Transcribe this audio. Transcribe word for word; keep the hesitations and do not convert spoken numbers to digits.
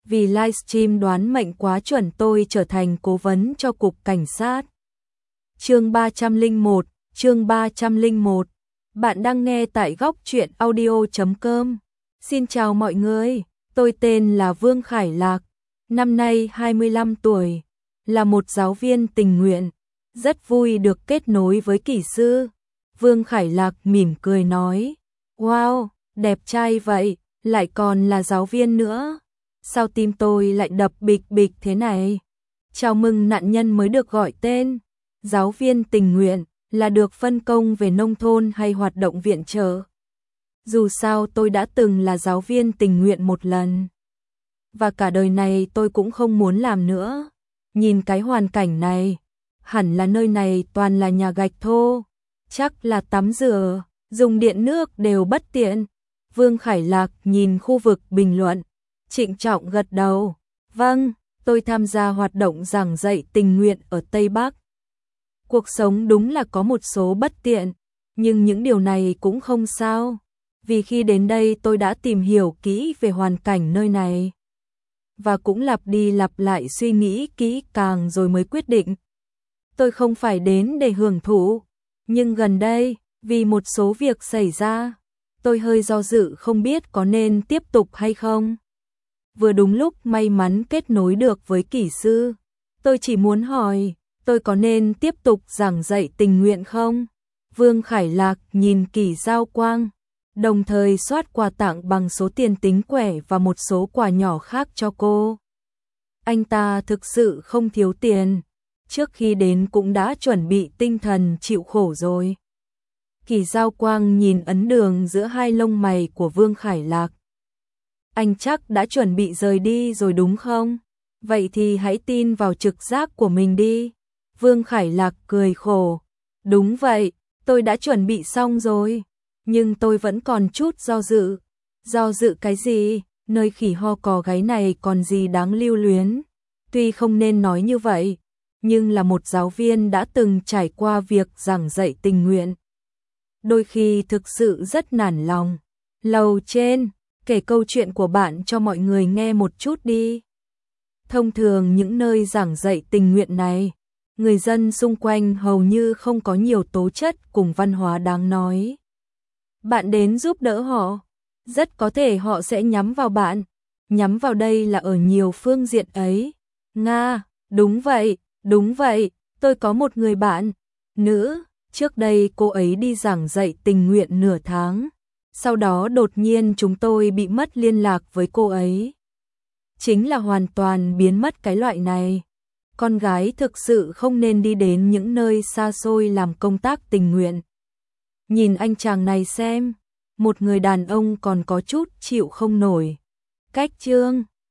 vì livestream đoán mệnh quá chuẩn tôi trở thành cố vấn cho cục cảnh sát. Chương ba trăm lẻ một, chương ba trăm lẻ một. Bạn đang nghe tại góc truyện audio chấm com. Xin chào mọi người, tôi tên là Vương Khải Lạc, năm nay hai mươi lăm tuổi, là một giáo viên tình nguyện, rất vui được kết nối với kỹ sư. Vương Khải Lạc mỉm cười nói, wow, đẹp trai vậy, lại còn là giáo viên nữa. Sao tim tôi lại đập bịch bịch thế này? Chào mừng nạn nhân mới được gọi tên. Giáo viên tình nguyện là được phân công về nông thôn hay hoạt động viện trợ. Dù sao tôi đã từng là giáo viên tình nguyện một lần. Và cả đời này tôi cũng không muốn làm nữa. Nhìn cái hoàn cảnh này, hẳn là nơi này toàn là nhà gạch thô. Chắc là tắm rửa, dùng điện nước đều bất tiện. Vương Khải Lạc nhìn khu vực bình luận, trịnh trọng gật đầu. Vâng, tôi tham gia hoạt động giảng dạy tình nguyện ở Tây Bắc. Cuộc sống đúng là có một số bất tiện, nhưng những điều này cũng không sao. Vì khi đến đây tôi đã tìm hiểu kỹ về hoàn cảnh nơi này. Và cũng lặp đi lặp lại suy nghĩ kỹ càng rồi mới quyết định. Tôi không phải đến để hưởng thụ, nhưng gần đây, vì một số việc xảy ra, tôi hơi do dự không biết có nên tiếp tục hay không. Vừa đúng lúc may mắn kết nối được với kỹ sư, tôi chỉ muốn hỏi, tôi có nên tiếp tục giảng dạy tình nguyện không? Vương Khải Lạc nhìn Kỷ Giao Quang, đồng thời soát quà tặng bằng số tiền tính quẻ và một số quà nhỏ khác cho cô. Anh ta thực sự không thiếu tiền, trước khi đến cũng đã chuẩn bị tinh thần chịu khổ rồi. Kỷ Giao Quang nhìn ấn đường giữa hai lông mày của Vương Khải Lạc. Anh chắc đã chuẩn bị rời đi rồi đúng không? Vậy thì hãy tin vào trực giác của mình đi. Vương Khải Lạc cười khổ. Đúng vậy, tôi đã chuẩn bị xong rồi. Nhưng tôi vẫn còn chút do dự. Do dự cái gì? Nơi khỉ ho cò gáy này còn gì đáng lưu luyến. Tuy không nên nói như vậy, nhưng là một giáo viên đã từng trải qua việc giảng dạy tình nguyện. Đôi khi thực sự rất nản lòng. Lầu trên, kể câu chuyện của bạn cho mọi người nghe một chút đi. Thông thường những nơi giảng dạy tình nguyện này, người dân xung quanh hầu như không có nhiều tố chất cùng văn hóa đáng nói. Bạn đến giúp đỡ họ, rất có thể họ sẽ nhắm vào bạn. Nhắm vào đây là ở nhiều phương diện ấy. Nga, đúng vậy, đúng vậy, tôi có một người bạn, nữ, trước đây cô ấy đi giảng dạy tình nguyện nửa tháng. Sau đó đột nhiên chúng tôi bị mất liên lạc với cô ấy. Chính là hoàn toàn biến mất cái loại này. Con gái thực sự không nên đi đến những nơi xa xôi làm công tác tình nguyện. Nhìn anh chàng này xem, một người đàn ông còn có chút chịu không nổi. Cách chương